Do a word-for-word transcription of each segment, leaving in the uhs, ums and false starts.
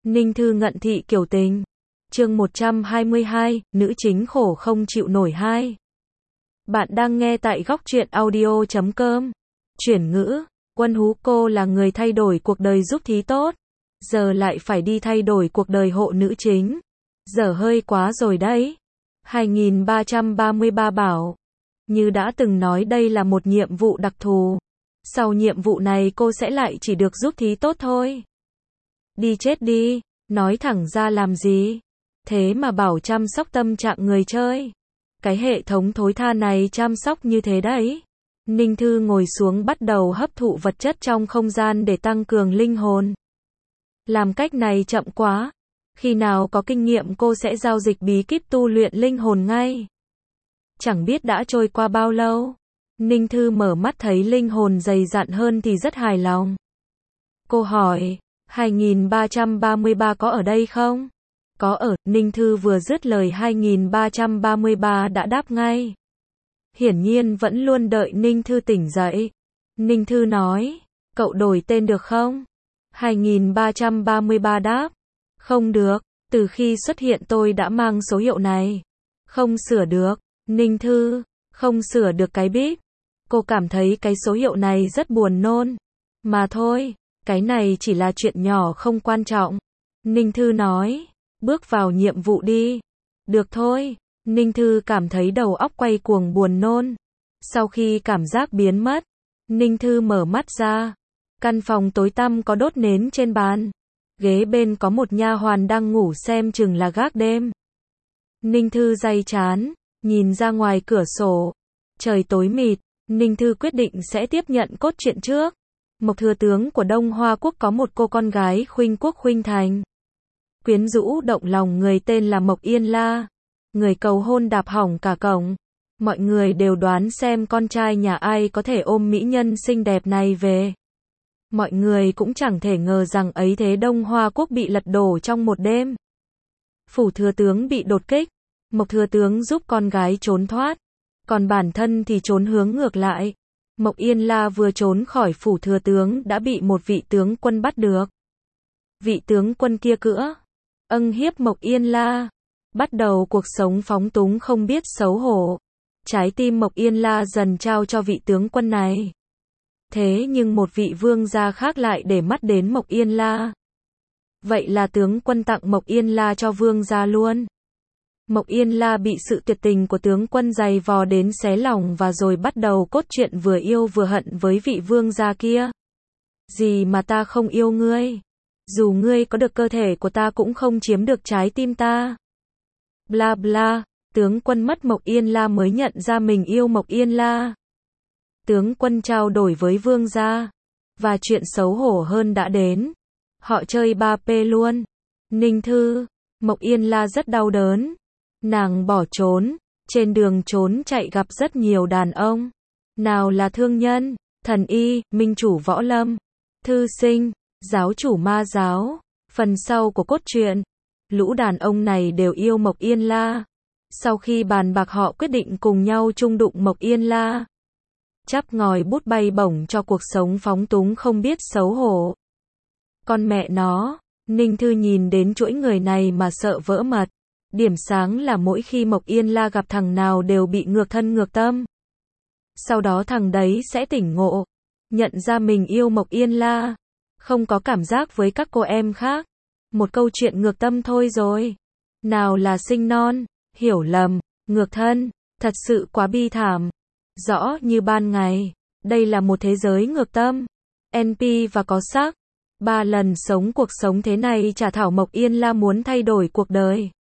Ninh Thư ngận thị kiểu tình. Chương một trăm hai mươi hai, nữ chính khổ không chịu nổi hai. Bạn đang nghe tại góc truyện audio chấm com. Chuyển ngữ, Quân Hú cô là người thay đổi cuộc đời giúp thí tốt, giờ lại phải đi thay đổi cuộc đời hộ nữ chính. Giờ hơi quá rồi đấy. hai nghìn ba trăm ba mươi ba bảo. Như đã từng nói đây là một nhiệm vụ đặc thù. Sau nhiệm vụ này cô sẽ lại chỉ được giúp thí tốt thôi. Đi chết đi, nói thẳng ra làm gì? Thế mà bảo chăm sóc tâm trạng người chơi. Cái hệ thống thối tha này chăm sóc như thế đấy. Ninh Thư ngồi xuống bắt đầu hấp thụ vật chất trong không gian để tăng cường linh hồn. Làm cách này chậm quá. Khi nào có kinh nghiệm cô sẽ giao dịch bí kíp tu luyện linh hồn ngay. Chẳng biết đã trôi qua bao lâu. Ninh Thư mở mắt thấy linh hồn dày dặn hơn thì rất hài lòng. Cô hỏi, hai nghìn ba trăm ba mươi ba có ở đây không? Có ở, Ninh Thư vừa dứt lời hai nghìn ba trăm ba mươi ba đã đáp ngay. Hiển nhiên vẫn luôn đợi Ninh Thư tỉnh dậy. Ninh Thư nói, cậu đổi tên được không? hai nghìn ba trăm ba mươi ba đáp, không được, từ khi xuất hiện tôi đã mang số hiệu này. Không sửa được, Ninh Thư, không sửa được cái bíp. Cô cảm thấy cái số hiệu này rất buồn nôn. Mà thôi, cái này chỉ là chuyện nhỏ không quan trọng. Ninh Thư nói, bước vào nhiệm vụ đi. Được thôi, Ninh Thư cảm thấy đầu óc quay cuồng buồn nôn. Sau khi cảm giác biến mất, Ninh Thư mở mắt ra. Căn phòng tối tăm có đốt nến trên bàn. Ghế bên có một nha hoàn đang ngủ xem chừng là gác đêm. Ninh Thư day chán, nhìn ra ngoài cửa sổ. Trời tối mịt, Ninh Thư quyết định sẽ tiếp nhận cốt truyện trước. Mộc thừa tướng của Đông Hoa Quốc có một cô con gái khuynh quốc khuynh thành. Quyến rũ động lòng người tên là Mộc Yên La. Người cầu hôn đạp hỏng cả cổng. Mọi người đều đoán xem con trai nhà ai có thể ôm mỹ nhân xinh đẹp này về. Mọi người cũng chẳng thể ngờ rằng ấy thế Đông Hoa Quốc bị lật đổ trong một đêm. Phủ thừa tướng bị đột kích. Mộc thừa tướng giúp con gái trốn thoát. Còn bản thân thì trốn hướng ngược lại. Mộc Yên La vừa trốn khỏi phủ thừa tướng đã bị một vị tướng quân bắt được. Vị tướng quân kia cữa âng hiếp Mộc Yên La. Bắt đầu cuộc sống phóng túng không biết xấu hổ. Trái tim Mộc Yên La dần trao cho vị tướng quân này. Thế nhưng một vị vương gia khác lại để mắt đến Mộc Yên La. Vậy là tướng quân tặng Mộc Yên La cho vương gia luôn. Mộc Yên La bị sự tuyệt tình của tướng quân giày vò đến xé lòng và rồi bắt đầu cốt truyện vừa yêu vừa hận với vị vương gia kia. Gì mà ta không yêu ngươi? Dù ngươi có được cơ thể của ta cũng không chiếm được trái tim ta. Bla bla, tướng quân mất Mộc Yên La mới nhận ra mình yêu Mộc Yên La. Tướng quân trao đổi với vương gia. Và chuyện xấu hổ hơn đã đến. Họ chơi ba P luôn. Ninh Thư, Mộc Yên La rất đau đớn. Nàng bỏ trốn, trên đường trốn chạy gặp rất nhiều đàn ông. Nào là thương nhân, thần y, minh chủ võ lâm, thư sinh, giáo chủ ma giáo. Phần sau của cốt truyện, lũ đàn ông này đều yêu Mộc Yên La. Sau khi bàn bạc họ quyết định cùng nhau chung đụng Mộc Yên La. Chắp ngòi bút bay bổng cho cuộc sống phóng túng không biết xấu hổ. Con mẹ nó, Ninh Thư nhìn đến chuỗi người này mà sợ vỡ mật. Điểm sáng là mỗi khi Mộc Yên La gặp thằng nào đều bị ngược thân ngược tâm. Sau đó thằng đấy sẽ tỉnh ngộ, nhận ra mình yêu Mộc Yên La, không có cảm giác với các cô em khác. Một câu chuyện ngược tâm thôi rồi. Nào là sinh non, hiểu lầm, ngược thân, thật sự quá bi thảm. Rõ như ban ngày, đây là một thế giới ngược tâm. en pê và có sắc. Ba lần sống cuộc sống thế này chả thảo Mộc Yên La muốn thay đổi cuộc đời.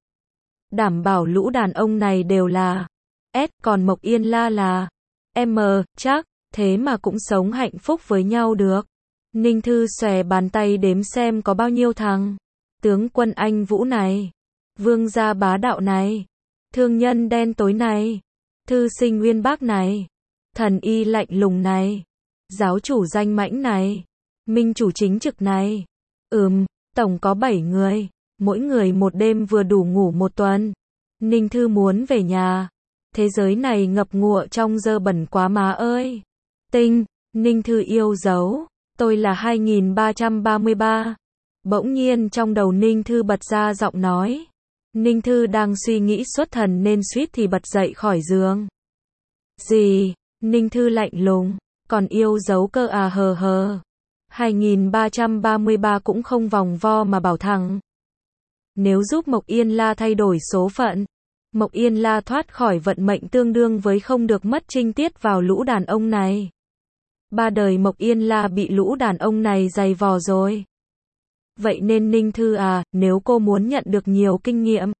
Đảm bảo lũ đàn ông này đều là S, còn Mộc Yên La là M, chắc, thế mà cũng sống hạnh phúc với nhau được. Ninh Thư xòe bàn tay đếm xem có bao nhiêu thằng. Tướng quân Anh Vũ này, vương gia bá đạo này, thương nhân đen tối này, thư sinh uyên bác này, thần y lạnh lùng này, giáo chủ danh mãnh này, minh chủ chính trực này. Ừm, tổng có bảy người. Mỗi người một đêm vừa đủ ngủ một tuần. Ninh Thư muốn về nhà. Thế giới này ngập ngụa trong dơ bẩn quá má ơi. Tinh, Ninh Thư yêu dấu. Tôi là hai nghìn ba trăm ba mươi ba. Bỗng nhiên trong đầu Ninh Thư bật ra giọng nói. Ninh Thư đang suy nghĩ xuất thần nên suýt thì bật dậy khỏi giường. Gì? Ninh Thư lạnh lùng. Còn yêu dấu cơ à hờ hờ. hai nghìn ba trăm ba mươi ba cũng không vòng vo mà bảo thằng. Nếu giúp Mộc Yên La thay đổi số phận, Mộc Yên La thoát khỏi vận mệnh tương đương với không được mất trinh tiết vào lũ đàn ông này. Ba đời Mộc Yên La bị lũ đàn ông này giày vò rồi. Vậy nên Ninh Thư à, nếu cô muốn nhận được nhiều kinh nghiệm,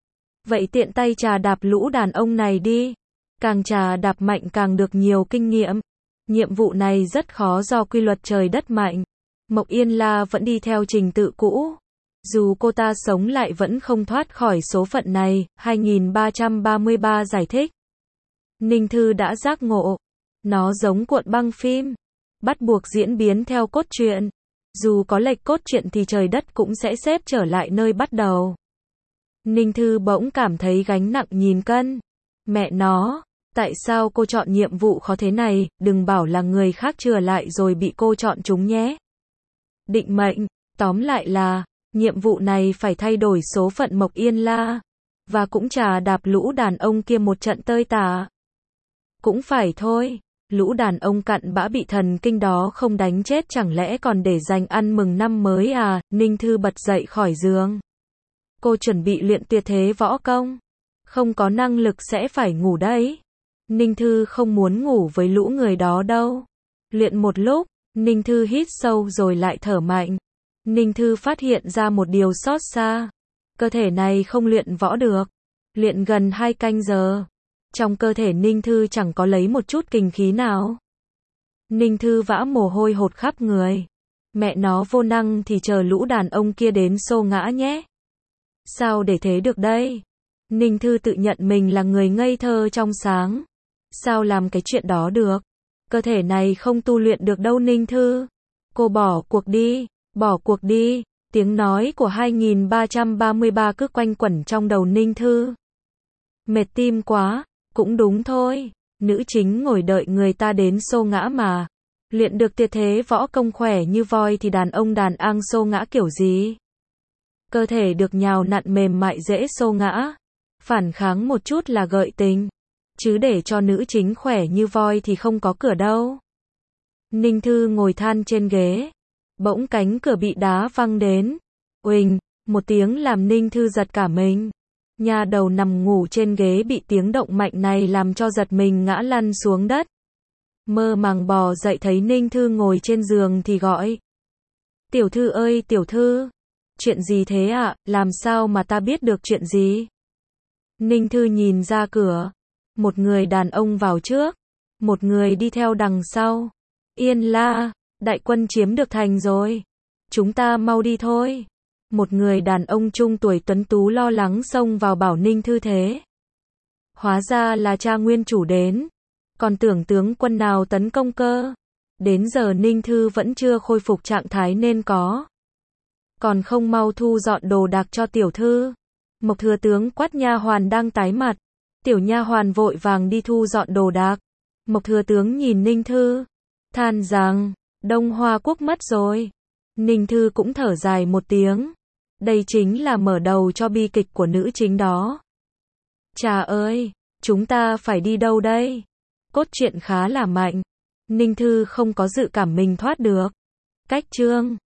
vậy tiện tay trà đạp lũ đàn ông này đi. Càng trà đạp mạnh càng được nhiều kinh nghiệm. Nhiệm vụ này rất khó do quy luật trời đất mạnh. Mộc Yên La vẫn đi theo trình tự cũ. Dù cô ta sống lại vẫn không thoát khỏi số phận này, hai nghìn ba trăm ba mươi ba giải thích. Ninh Thư đã giác ngộ. Nó giống cuộn băng phim. Bắt buộc diễn biến theo cốt truyện. Dù có lệch cốt truyện thì trời đất cũng sẽ xếp trở lại nơi bắt đầu. Ninh Thư bỗng cảm thấy gánh nặng nghìn cân. Mẹ nó, tại sao cô chọn nhiệm vụ khó thế này, đừng bảo là người khác chừa lại rồi bị cô chọn chúng nhé. Định mệnh, tóm lại là, nhiệm vụ này phải thay đổi số phận Mộc Yên La, và cũng trà đạp lũ đàn ông kia một trận tơi tả. Cũng phải thôi, lũ đàn ông cặn bã bị thần kinh đó không đánh chết chẳng lẽ còn để dành ăn mừng năm mới à. Ninh Thư bật dậy khỏi giường. Cô chuẩn bị luyện tuyệt thế võ công. Không có năng lực sẽ phải ngủ đấy. Ninh Thư không muốn ngủ với lũ người đó đâu. Luyện một lúc, Ninh Thư hít sâu rồi lại thở mạnh. Ninh Thư phát hiện ra một điều xót xa. Cơ thể này không luyện võ được. Luyện gần hai canh giờ. Trong cơ thể Ninh Thư chẳng có lấy một chút kinh khí nào. Ninh Thư vã mồ hôi hột khắp người. Mẹ nó vô năng thì chờ lũ đàn ông kia đến xô ngã nhé. Sao để thế được đây? Ninh Thư tự nhận mình là người ngây thơ trong sáng. Sao làm cái chuyện đó được? Cơ thể này không tu luyện được đâu Ninh Thư. Cô bỏ cuộc đi, bỏ cuộc đi. Tiếng nói của hai nghìn ba trăm ba mươi ba cứ quanh quẩn trong đầu Ninh Thư. Mệt tim quá, cũng đúng thôi. Nữ chính ngồi đợi người ta đến xô ngã mà. Luyện được tuyệt thế võ công khỏe như voi thì đàn ông đàn ang xô ngã kiểu gì? Cơ thể được nhào nặn mềm mại dễ xô ngã. Phản kháng một chút là gợi tình. Chứ để cho nữ chính khỏe như voi thì không có cửa đâu. Ninh Thư ngồi than trên ghế. Bỗng cánh cửa bị đá văng đến. Uỳnh, một tiếng làm Ninh Thư giật cả mình. Nha đầu nằm ngủ trên ghế bị tiếng động mạnh này làm cho giật mình ngã lăn xuống đất. Mơ màng bò dậy thấy Ninh Thư ngồi trên giường thì gọi. Tiểu Thư ơi Tiểu Thư. Chuyện gì thế ạ, à? Làm sao mà ta biết được chuyện gì? Ninh Thư nhìn ra cửa. Một người đàn ông vào trước. Một người đi theo đằng sau. Yên La, đại quân chiếm được thành rồi. Chúng ta mau đi thôi. Một người đàn ông trung tuổi tuấn tú lo lắng xông vào bảo Ninh Thư thế. Hóa ra là cha nguyên chủ đến. Còn tưởng tướng quân nào tấn công cơ. Đến giờ Ninh Thư vẫn chưa khôi phục trạng thái nên có. Còn không mau thu dọn đồ đạc cho tiểu thư. Mộc thừa tướng quát nha hoàn đang tái mặt. Tiểu nha hoàn vội vàng đi thu dọn đồ đạc. Mộc thừa tướng nhìn Ninh Thư. Than rằng, Đông Hoa quốc mất rồi. Ninh Thư cũng thở dài một tiếng. Đây chính là mở đầu cho bi kịch của nữ chính đó. Chà ơi, chúng ta phải đi đâu đây? Cốt truyện khá là mạnh. Ninh Thư không có dự cảm mình thoát được. Cách chương